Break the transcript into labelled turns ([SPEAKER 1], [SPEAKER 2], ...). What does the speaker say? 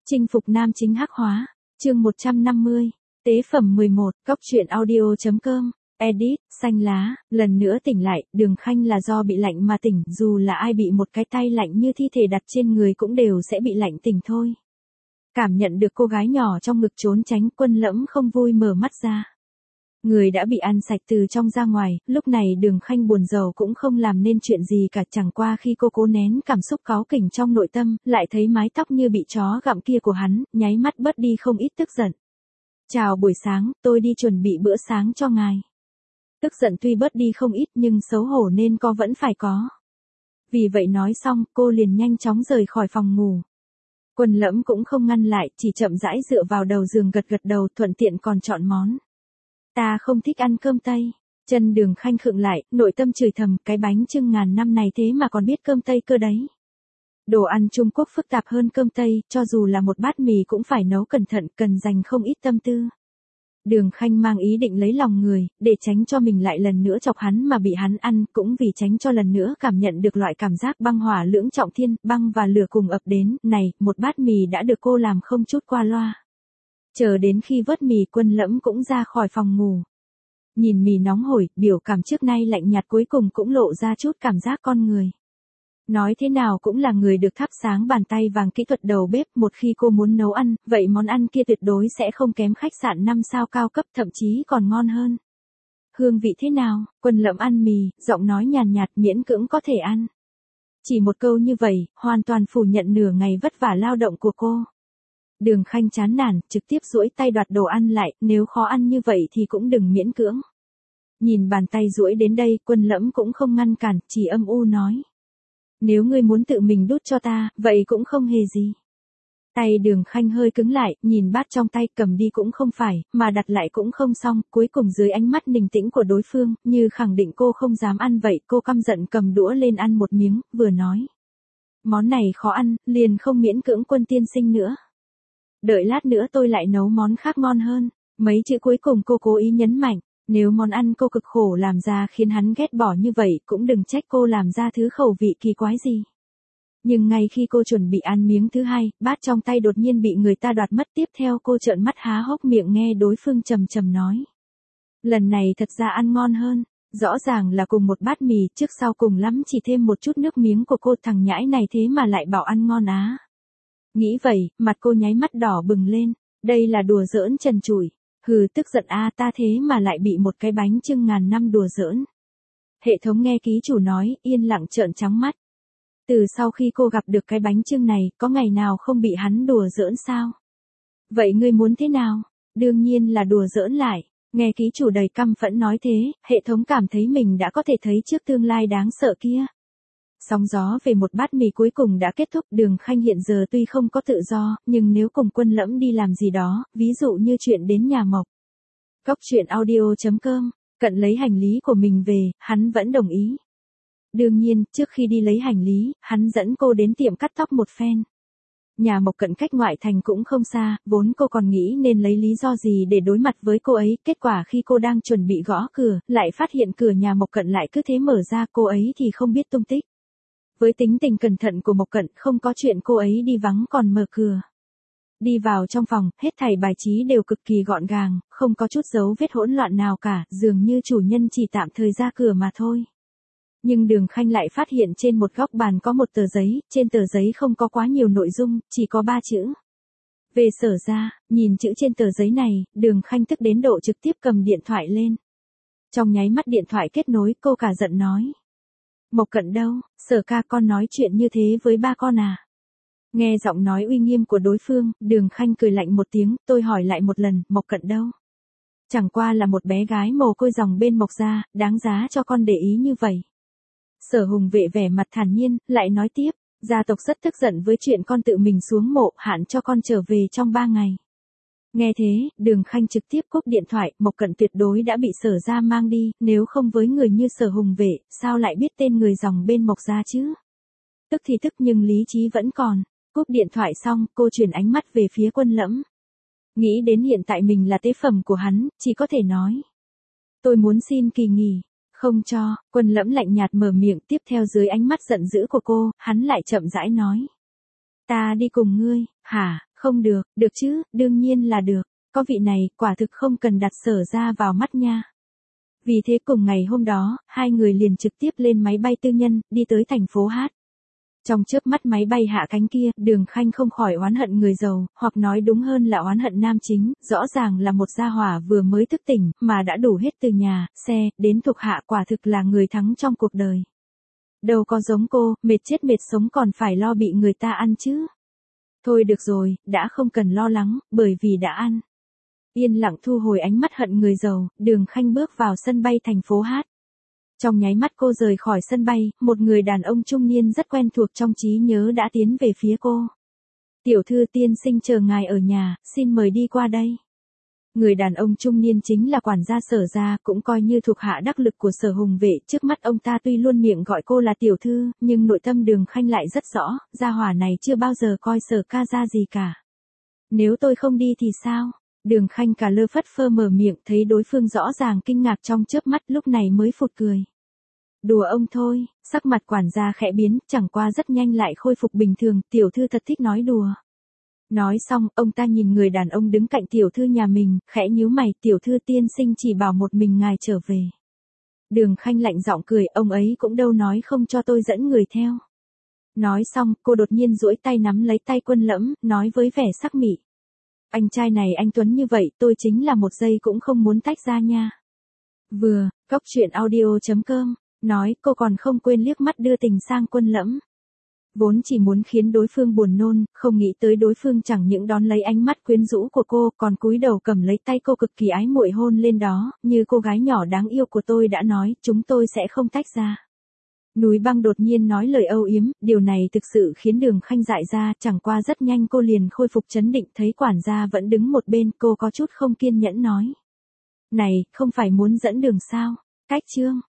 [SPEAKER 1] Chinh phục nam chính hắc hóa. Chương 150. Tế phẩm 11. Góc truyện audio.com. Edit. Xanh lá. Lần nữa tỉnh lại, Đường Khanh là do bị lạnh mà tỉnh, dù là ai bị một cái tay lạnh như thi thể đặt trên người cũng đều sẽ bị lạnh tỉnh thôi. Cảm nhận được cô gái nhỏ trong ngực trốn tránh, Quân Lẫm không vui mở mắt ra. Người đã bị ăn sạch từ trong ra ngoài, lúc này Đường Khanh buồn rầu cũng không làm nên chuyện gì cả, chẳng qua khi cô cố nén cảm xúc cáu kỉnh trong nội tâm, lại thấy mái tóc như bị chó gặm kia của hắn, nháy mắt bớt đi không ít tức giận. Chào buổi sáng, tôi đi chuẩn bị bữa sáng cho ngài. Tức giận tuy bớt đi không ít nhưng xấu hổ nên có vẫn phải có. Vì vậy nói xong, cô liền nhanh chóng rời khỏi phòng ngủ. Quân Lẫm cũng không ngăn lại, chỉ chậm rãi dựa vào đầu giường gật gật đầu, thuận tiện còn chọn món. Ta không thích ăn cơm Tây. Chân Đường Khanh khựng lại, nội tâm chửi thầm, cái bánh chưng ngàn năm này thế mà còn biết cơm Tây cơ đấy. Đồ ăn Trung Quốc phức tạp hơn cơm Tây, cho dù là một bát mì cũng phải nấu cẩn thận, cần dành không ít tâm tư. Đường Khanh mang ý định lấy lòng người, để tránh cho mình lại lần nữa chọc hắn mà bị hắn ăn, cũng vì tránh cho lần nữa cảm nhận được loại cảm giác băng hỏa lưỡng trọng thiên, băng và lửa cùng ập đến. Này, một bát mì đã được cô làm không chút qua loa. Chờ đến khi vớt mì, Quân Lẫm cũng ra khỏi phòng ngủ. Nhìn mì nóng hổi, biểu cảm trước nay lạnh nhạt cuối cùng cũng lộ ra chút cảm giác con người. Nói thế nào cũng là người được thắp sáng bàn tay vàng kỹ thuật đầu bếp, một khi cô muốn nấu ăn, vậy món ăn kia tuyệt đối sẽ không kém khách sạn 5 sao cao cấp, thậm chí còn ngon hơn. Hương vị thế nào? Quân Lẫm ăn mì, giọng nói nhàn nhạt, miễn cưỡng có thể ăn. Chỉ một câu như vậy, hoàn toàn phủ nhận nửa ngày vất vả lao động của cô. Đường Khanh chán nản, trực tiếp duỗi tay đoạt đồ ăn lại, nếu khó ăn như vậy thì cũng đừng miễn cưỡng. Nhìn bàn tay duỗi đến đây, Quân Lẫm cũng không ngăn cản, chỉ âm u nói. Nếu ngươi muốn tự mình đút cho ta, vậy cũng không hề gì. Tay Đường Khanh hơi cứng lại, nhìn bát trong tay, cầm đi cũng không phải, mà đặt lại cũng không xong, cuối cùng dưới ánh mắt bình tĩnh của đối phương, như khẳng định cô không dám ăn vậy, cô căm giận cầm đũa lên ăn một miếng, vừa nói. Món này khó ăn, liền không miễn cưỡng Quân tiên sinh nữa. Đợi lát nữa tôi lại nấu món khác ngon hơn. Mấy chữ cuối cùng cô cố ý nhấn mạnh. Nếu món ăn cô cực khổ làm ra khiến hắn ghét bỏ như vậy, cũng đừng trách cô làm ra thứ khẩu vị kỳ quái gì. Nhưng ngay khi cô chuẩn bị ăn miếng thứ hai, bát trong tay đột nhiên bị người ta đoạt mất, tiếp theo cô trợn mắt há hốc miệng nghe đối phương trầm trầm nói. Lần này thật ra ăn ngon hơn. Rõ ràng là cùng một bát mì, trước sau cùng lắm chỉ thêm một chút nước miếng của cô, thằng nhãi này thế mà lại bảo ăn ngon á. Nghĩ vậy, mặt cô nháy mắt đỏ bừng lên, đây là đùa giỡn trần trụi. Hừ, tức giận a, ta thế mà lại bị một cái bánh chưng ngàn năm đùa giỡn. Hệ thống nghe ký chủ nói, yên lặng trợn trắng mắt. Từ sau khi cô gặp được cái bánh chưng này, có ngày nào không bị hắn đùa giỡn sao? Vậy ngươi muốn thế nào? Đương nhiên là đùa giỡn lại. Nghe ký chủ đầy căm phẫn nói thế, hệ thống cảm thấy mình đã có thể thấy trước tương lai đáng sợ kia. Sóng gió về một bát mì cuối cùng đã kết thúc. Đường Khanh hiện giờ tuy không có tự do, nhưng nếu cùng Quân Lẫm đi làm gì đó, ví dụ như chuyện đến nhà Mộc. Góc truyện audio.com, cận lấy hành lý của mình về, hắn vẫn đồng ý. Đương nhiên, trước khi đi lấy hành lý, hắn dẫn cô đến tiệm cắt tóc một phen. Nhà Mộc cận cách ngoại thành cũng không xa, vốn cô còn nghĩ nên lấy lý do gì để đối mặt với cô ấy, kết quả khi cô đang chuẩn bị gõ cửa, lại phát hiện cửa nhà Mộc cận lại cứ thế mở ra, cô ấy thì không biết tung tích. Với tính tình cẩn thận của Mộc Cận, không có chuyện cô ấy đi vắng còn mở cửa. Đi vào trong phòng, hết thảy bài trí đều cực kỳ gọn gàng, không có chút dấu vết hỗn loạn nào cả, dường như chủ nhân chỉ tạm thời ra cửa mà thôi. Nhưng Đường Khanh lại phát hiện trên một góc bàn có một tờ giấy, trên tờ giấy không có quá nhiều nội dung, chỉ có 3 chữ. Về Sở ra, nhìn chữ trên tờ giấy này, Đường Khanh tức đến độ trực tiếp cầm điện thoại lên. Trong nháy mắt điện thoại kết nối, cô cả giận nói. Mộc Cận đâu, Sở ca, con nói chuyện như thế với ba con à? Nghe giọng nói uy nghiêm của đối phương, Đường Khanh cười lạnh một tiếng, tôi hỏi lại một lần, Mộc Cận đâu? Chẳng qua là một bé gái mồ côi dòng bên Mộc gia, đáng giá cho con để ý như vậy. Sở Hùng Vệ vẻ mặt thản nhiên, lại nói tiếp, gia tộc rất tức giận với chuyện con tự mình xuống mộ, hạn cho con trở về trong 3 ngày. Nghe thế, Đường Khanh trực tiếp cúp điện thoại, Mộc Cận tuyệt đối đã bị Sở gia mang đi, nếu không với người như Sở Hùng Vệ, sao lại biết tên người dòng bên Mộc gia chứ? Tức thì tức nhưng lý trí vẫn còn. Cúp điện thoại xong, cô chuyển ánh mắt về phía Quân Lẫm. Nghĩ đến hiện tại mình là tế phẩm của hắn, chỉ có thể nói. Tôi muốn xin kỳ nghỉ. Không cho. Quân Lẫm lạnh nhạt mở miệng, tiếp theo dưới ánh mắt giận dữ của cô, hắn lại chậm rãi nói. Ta đi cùng ngươi. Hả, Không được, được chứ, đương nhiên là được. Có vị này, quả thực không cần đặt Sở ra vào mắt nha. Vì thế cùng ngày hôm đó, hai người liền trực tiếp lên máy bay tư nhân, đi tới thành phố Hát. Trong chớp mắt máy bay hạ cánh kia, Đường Khanh không khỏi oán hận người giàu, hoặc nói đúng hơn là oán hận nam chính, rõ ràng là một gia hỏa vừa mới thức tỉnh, mà đã đủ hết từ nhà, xe, đến thuộc hạ, quả thực là người thắng trong cuộc đời. Đâu có giống cô, mệt chết mệt sống còn phải lo bị người ta ăn chứ. Thôi được rồi, đã không cần lo lắng, bởi vì đã ăn. Yên lặng thu hồi ánh mắt hận người giàu, Đường Khanh bước vào sân bay thành phố Hát. Trong nháy mắt cô rời khỏi sân bay, một người đàn ông trung niên rất quen thuộc trong trí nhớ đã tiến về phía cô. Tiểu thư tiên sinh chờ ngài ở nhà, xin mời đi qua đây. Người đàn ông trung niên chính là quản gia Sở gia, cũng coi như thuộc hạ đắc lực của Sở Hùng Vệ. Trước mắt ông ta tuy luôn miệng gọi cô là tiểu thư, nhưng nội tâm Đường Khanh lại rất rõ, gia hỏa này chưa bao giờ coi Sở ca ra gì cả. Nếu tôi không đi thì sao? Đường Khanh cả lơ phất phơ mở miệng, thấy đối phương rõ ràng kinh ngạc trong chớp mắt, lúc này mới phụt cười. Đùa ông thôi, sắc mặt quản gia khẽ biến, chẳng qua rất nhanh lại khôi phục bình thường, tiểu thư thật thích nói đùa. Nói xong, ông ta nhìn người đàn ông đứng cạnh tiểu thư nhà mình, khẽ nhíu mày, tiểu thư tiên sinh chỉ bảo một mình ngài trở về. Đường Khanh lạnh giọng cười, ông ấy cũng đâu nói không cho tôi dẫn người theo. Nói xong, cô đột nhiên duỗi tay nắm lấy tay Quân Lẫm, nói với vẻ sắc mị. Anh trai này anh tuấn như vậy, tôi chính là một giây cũng không muốn tách ra nha. Vừa, Cóc Truyện Audio.com, nói cô còn không quên liếc mắt đưa tình sang Quân Lẫm. Vốn chỉ muốn khiến đối phương buồn nôn, không nghĩ tới đối phương chẳng những đón lấy ánh mắt quyến rũ của cô, còn cúi đầu cầm lấy tay cô cực kỳ ái muội hôn lên đó, như cô gái nhỏ đáng yêu của tôi đã nói, chúng tôi sẽ không tách ra. Núi Băng đột nhiên nói lời âu yếm, điều này thực sự khiến Đường Khanh dại ra, chẳng qua rất nhanh cô liền khôi phục trấn định, thấy quản gia vẫn đứng một bên, cô có chút không kiên nhẫn nói. Này, không phải muốn dẫn đường sao? Cách chương.